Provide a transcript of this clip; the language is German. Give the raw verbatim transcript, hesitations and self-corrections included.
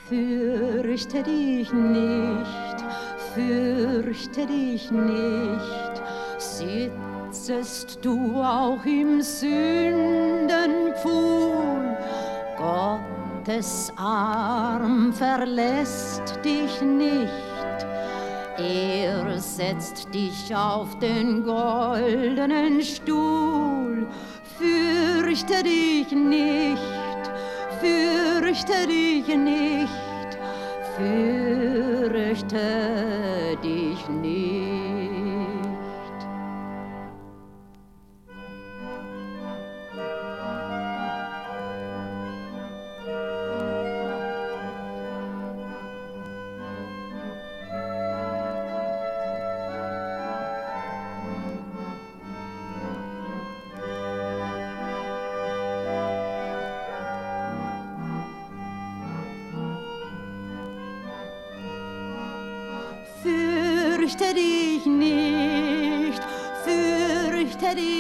Fürchte dich nicht, fürchte dich nicht, sitzest du auch im Sündenpfuhl. Gottes Arm verlässt dich nicht, er setzt dich auf den goldenen Stuhl. Fürchte dich nicht, fürchte dich nicht, fürchte dich nicht. Fürchte dich nicht, fürchte dich